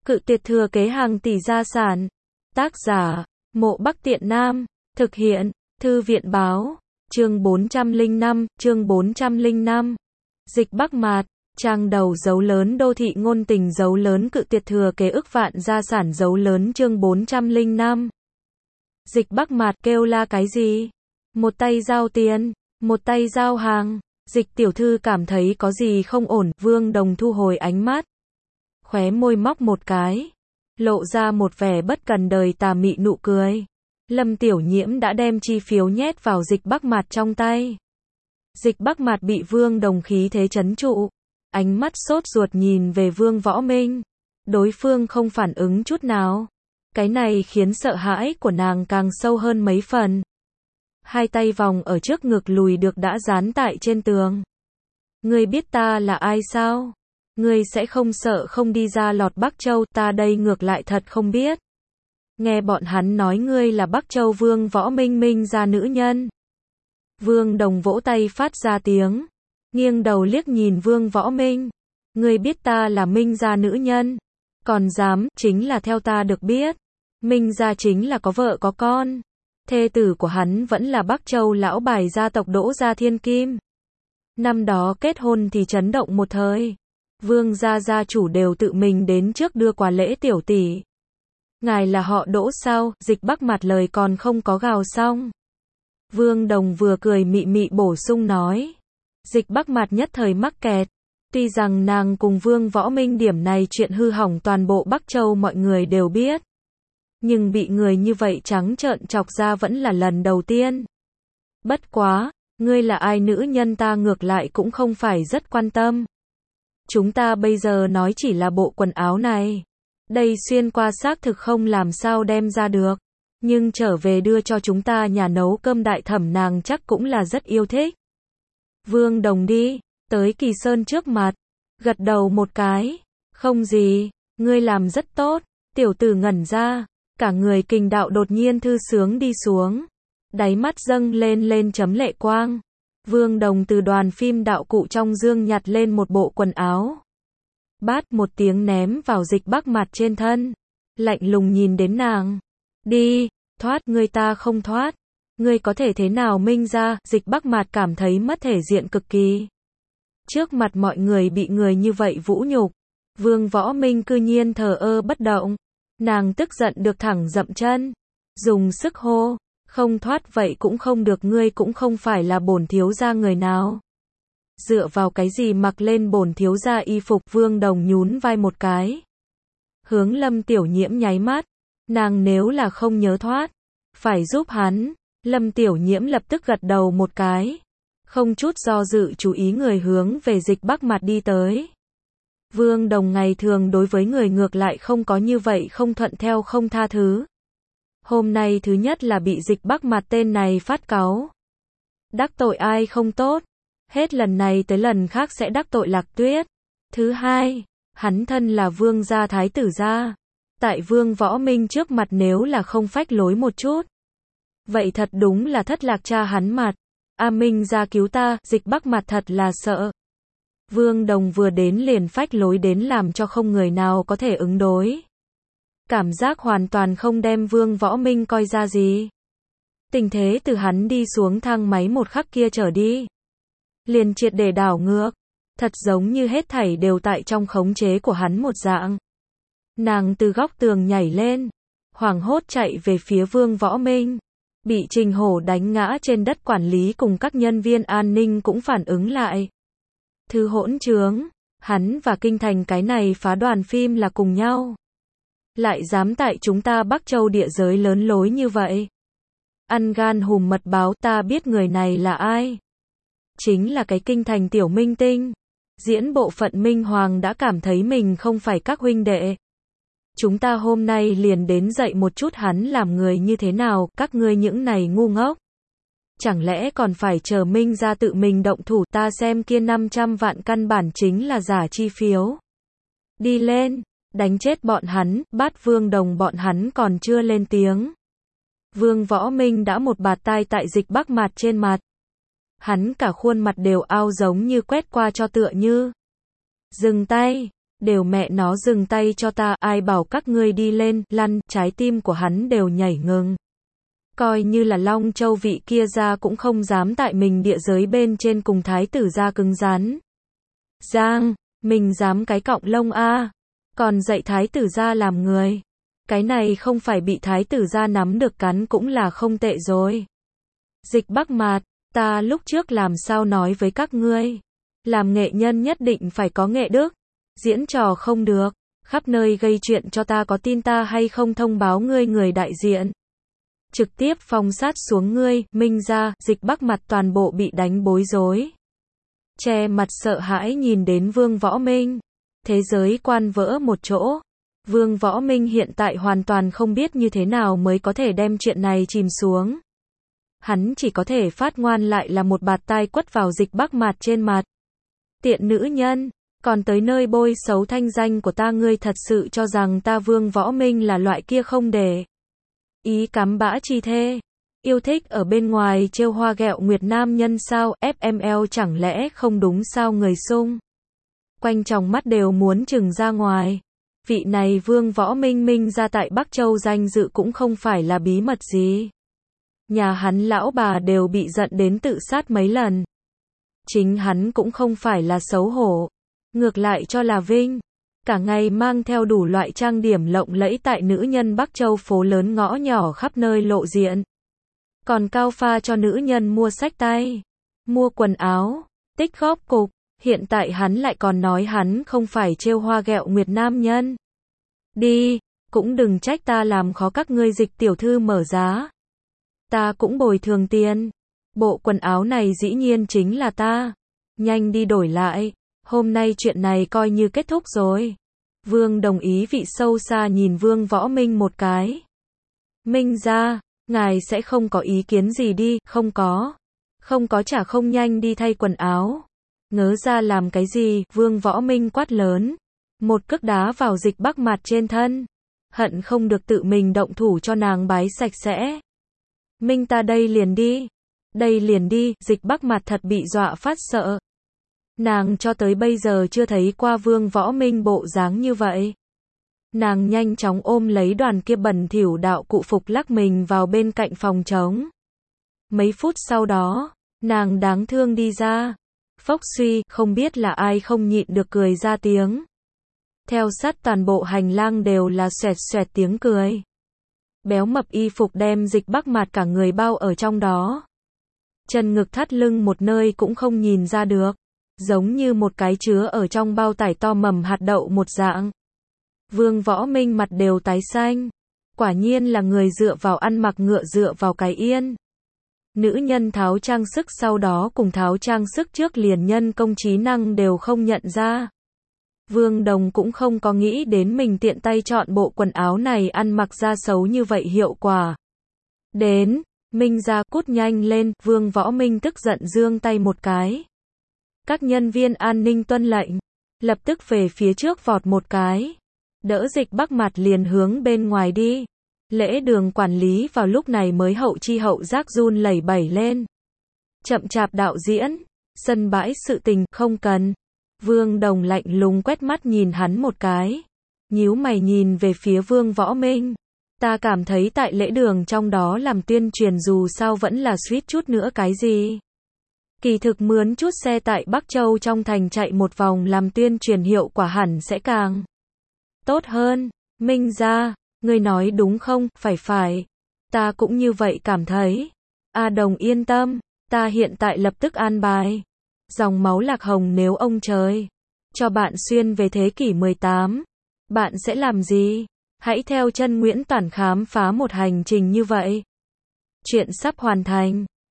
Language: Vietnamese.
Cự tuyệt thừa kế hàng tỷ gia sản. Tác giả, Mộ Bắc Tiện Nam. Thực hiện, Thư viện báo. Chương 405. Dịch Bắc Mạt. Trang đầu dấu lớn đô thị ngôn tình dấu lớn cự tuyệt thừa kế ức vạn gia sản dấu lớn chương 405. Dịch Bắc Mạt kêu la cái gì? Một tay giao tiền, một tay giao hàng. Dịch tiểu thư cảm thấy có gì không ổn, Vương Đồng thu hồi ánh mắt. Khóe môi móc một cái. Lộ ra một vẻ bất cần đời tà mị nụ cười. Lâm Tiểu Nhiễm đã đem chi phiếu nhét vào Dịch Bắc Mạt trong tay. Dịch Bắc Mạt bị Vương Đồng khí thế trấn trụ. Ánh mắt sốt ruột nhìn về Vương Võ Minh. Đối phương không phản ứng chút nào. Cái này khiến sợ hãi của nàng càng sâu hơn mấy phần. Hai tay vòng ở trước ngực lùi được đã dán tại trên tường. Ngươi biết ta là ai sao? Ngươi sẽ không sợ không đi ra lọt Bắc Châu, ta đây ngược lại thật không biết. Nghe bọn hắn nói ngươi là Bắc Châu Vương Võ Minh Minh gia nữ nhân. Vương Đồng vỗ tay phát ra tiếng. Nghiêng đầu liếc nhìn Vương Võ Minh. Ngươi biết ta là Minh gia nữ nhân. Còn dám, chính là theo ta được biết. Minh gia chính là có vợ có con. Thê tử của hắn vẫn là Bắc Châu lão bài gia tộc Đỗ Gia Thiên Kim. Năm đó kết hôn thì chấn động một thời. Vương gia gia chủ đều tự mình đến trước đưa quà lễ tiểu tỷ. Ngài là họ Đỗ sao? Dịch Bắc Mạt lời còn không có gào xong. Vương Đồng vừa cười mị mị bổ sung nói. Dịch Bắc Mạt nhất thời mắc kẹt. Tuy rằng nàng cùng Vương Võ Minh điểm này chuyện hư hỏng toàn bộ Bắc Châu mọi người đều biết. Nhưng bị người như vậy trắng trợn chọc ra vẫn là lần đầu tiên. Bất quá, ngươi là ai nữ nhân ta ngược lại cũng không phải rất quan tâm. Chúng ta bây giờ nói chỉ là bộ quần áo này. Đây xuyên qua xác thực không làm sao đem ra được. Nhưng trở về đưa cho chúng ta nhà nấu cơm đại thẩm nàng chắc cũng là rất yêu thích. Vương Đồng đi, tới Kỳ Sơn trước mặt. Gật đầu một cái. Không gì, ngươi làm rất tốt. Tiểu tử ngẩn ra. Cả người kình đạo đột nhiên thư sướng đi xuống. Đáy mắt dâng lên chấm lệ quang. Vương Đồng từ đoàn phim đạo cụ trong dương nhặt lên một bộ quần áo. Bát một tiếng ném vào Dịch Bắc Mạt trên thân. Lạnh lùng nhìn đến nàng. Đi, thoát ngươi ta không thoát. Ngươi có thể thế nào Minh ra, Dịch Bắc Mạt cảm thấy mất thể diện cực kỳ. Trước mặt mọi người bị người như vậy vũ nhục. Vương Võ Minh cư nhiên thờ ơ bất động. Nàng tức giận được thẳng dậm chân. Dùng sức hô. Không thoát vậy cũng không được, ngươi cũng không phải là bổn thiếu gia người nào. Dựa vào cái gì mặc lên bổn thiếu gia y phục? Vương Đồng nhún vai một cái. Hướng Lâm Tiểu Nhiễm nháy mắt. Nàng nếu là không nhớ thoát. Phải giúp hắn. Lâm Tiểu Nhiễm lập tức gật đầu một cái. Không chút do dự chú ý người hướng về Dịch Bắc Mạt đi tới. Vương Đồng ngày thường đối với người ngược lại không có như vậy không thuận theo không tha thứ. Hôm nay thứ nhất là bị Dịch Bắc Mạt tên này phát cáu. Đắc tội ai không tốt. Hết lần này tới lần khác sẽ đắc tội Lạc Tuyết. Thứ hai, hắn thân là vương gia thái tử gia. Tại Vương Võ Minh trước mặt nếu là không phách lối một chút. Vậy thật đúng là thất lạc cha hắn mặt. A Minh gia cứu ta, Dịch Bắc Mạt thật là sợ. Vương Đồng vừa đến liền phách lối đến làm cho không người nào có thể ứng đối. Cảm giác hoàn toàn không đem Vương Võ Minh coi ra gì. Tình thế từ hắn đi xuống thang máy một khắc kia trở đi. Liền triệt để đảo ngược. Thật giống như hết thảy đều tại trong khống chế của hắn một dạng. Nàng từ góc tường nhảy lên. Hoảng hốt chạy về phía Vương Võ Minh. Bị Trình Hổ đánh ngã trên đất, quản lý cùng các nhân viên an ninh cũng phản ứng lại. Thứ hỗn trướng. Hắn và Kinh Thành cái này phá đoàn phim là cùng nhau. Lại dám tại chúng ta Bắc Châu địa giới lớn lối như vậy. Ăn gan hùm mật báo, ta biết người này là ai. Chính là cái Kinh Thành tiểu minh tinh. Diễn bộ phận Minh Hoàng đã cảm thấy mình không phải các huynh đệ. Chúng ta hôm nay liền đến dạy một chút hắn làm người như thế nào, các ngươi những này ngu ngốc. Chẳng lẽ còn phải chờ Minh ra tự mình động thủ? Ta xem kia 500 vạn căn bản chính là giả chi phiếu. Đi lên, đánh chết bọn hắn. Bát Vương Đồng bọn hắn còn chưa lên tiếng. Vương Võ Minh đã một bạt tai tại Dịch Bắc Mạt trên mặt. Hắn cả khuôn mặt đều ao giống như quét qua cho tựa như. Dừng tay. Đều mẹ nó dừng tay cho ta, ai bảo các ngươi đi lên, lăn, trái tim của hắn đều nhảy ngừng. Coi như là Long Châu vị kia ra cũng không dám tại mình địa giới bên trên cùng thái tử ra cứng rắn. Giang, mình dám cái cọng lông a, còn dạy thái tử ra làm người. Cái này không phải bị thái tử ra nắm được cắn cũng là không tệ rồi. Dịch Bắc Mạt, ta lúc trước làm sao nói với các ngươi. Làm nghệ nhân nhất định phải có nghệ đức. Diễn trò không được, khắp nơi gây chuyện cho ta có tin ta hay không thông báo ngươi người đại diện. Trực tiếp phong sát xuống ngươi, Minh ra, Dịch Bắc Mặt toàn bộ bị đánh bối rối. Che mặt sợ hãi nhìn đến Vương Võ Minh. Thế giới quan vỡ một chỗ. Vương Võ Minh hiện tại hoàn toàn không biết như thế nào mới có thể đem chuyện này chìm xuống. Hắn chỉ có thể phát ngoan lại là một bạt tai quất vào Dịch Bắc Mạt trên mặt. Tiện nữ nhân, còn tới nơi bôi xấu thanh danh của ta, ngươi thật sự cho rằng ta Vương Võ Minh là loại kia không để ý cắm bã chi thê, yêu thích ở bên ngoài trêu hoa ghẹo nguyệt nam nhân sao, FML chẳng lẽ không đúng sao, người xung quanh trong mắt đều muốn trừng ra ngoài. Vị này Vương Võ Minh Minh ra tại Bắc Châu danh dự cũng không phải là bí mật gì. Nhà hắn lão bà đều bị giận đến tự sát mấy lần. Chính hắn cũng không phải là xấu hổ, ngược lại cho là vinh. Cả ngày mang theo đủ loại trang điểm lộng lẫy tại nữ nhân Bắc Châu phố lớn ngõ nhỏ khắp nơi lộ diện. Còn cao pha cho nữ nhân mua xách tay, mua quần áo, tích góp cục. Hiện tại hắn lại còn nói hắn không phải trêu hoa ghẹo nguyệt nam nhân. Đi, cũng đừng trách ta làm khó các ngươi, Dịch tiểu thư mở giá. Ta cũng bồi thường tiền. Bộ quần áo này dĩ nhiên chính là ta. Nhanh đi đổi lại. Hôm nay chuyện này coi như kết thúc rồi. Vương đồng ý vị sâu xa nhìn Vương Võ Minh một cái. Minh ra, ngài sẽ không có ý kiến gì đi, không có. Không có chả không nhanh đi thay quần áo. Ngớ ra làm cái gì, Vương Võ Minh quát lớn. Một cước đá vào Dịch Bắc Mạt trên thân. Hận không được tự mình động thủ cho nàng bái sạch sẽ. Minh ta đây liền đi. Đây liền đi, Dịch Bắc Mạt thật bị dọa phát sợ. Nàng cho tới bây giờ chưa thấy qua Vương Võ Minh bộ dáng như vậy. Nàng nhanh chóng ôm lấy đoàn kia bẩn thỉu đạo cụ phục lắc mình vào bên cạnh phòng trống. Mấy phút sau đó, nàng đáng thương đi ra. Phốc suy, không biết là ai không nhịn được cười ra tiếng. Theo sát toàn bộ hành lang đều là xoẹt xoẹt tiếng cười. Béo mập y phục đem Dịch Bắc Mạt cả người bao ở trong đó. Chân ngực thắt lưng một nơi cũng không nhìn ra được. Giống như một cái chứa ở trong bao tải to mầm hạt đậu một dạng. Vương Võ Minh mặt đều tái xanh. Quả nhiên là người dựa vào ăn mặc ngựa dựa vào cái yên. Nữ nhân tháo trang sức sau đó cùng tháo trang sức trước liền nhân công trí năng đều không nhận ra. Vương Đồng cũng không có nghĩ đến mình tiện tay chọn bộ quần áo này ăn mặc ra xấu như vậy hiệu quả. Đến, Minh ra cút nhanh lên, Vương Võ Minh tức giận giương tay một cái. Các nhân viên an ninh tuân lệnh, lập tức về phía trước vọt một cái. Đỡ Dịch Bắc Mạt liền hướng bên ngoài đi. Lễ đường quản lý vào lúc này mới hậu chi hậu giác run lẩy bẩy lên. Chậm chạp đạo diễn, sân bãi sự tình, không cần. Vương Đồng lạnh lùng quét mắt nhìn hắn một cái. Nhíu mày nhìn về phía Vương Võ Minh. Ta cảm thấy tại lễ đường trong đó làm tuyên truyền dù sao vẫn là suýt chút nữa cái gì. Kỳ thực mướn chút xe tại Bắc Châu trong thành chạy một vòng làm tuyên truyền hiệu quả hẳn sẽ càng tốt hơn. Minh ra, ngươi nói đúng không, phải. Ta cũng như vậy cảm thấy. A Đồng yên tâm, ta hiện tại lập tức an bài. Dòng máu lạc hồng nếu ông trời cho bạn xuyên về thế kỷ 18, bạn sẽ làm gì? Hãy theo chân Nguyễn Toản khám phá một hành trình như vậy. Chuyện sắp hoàn thành.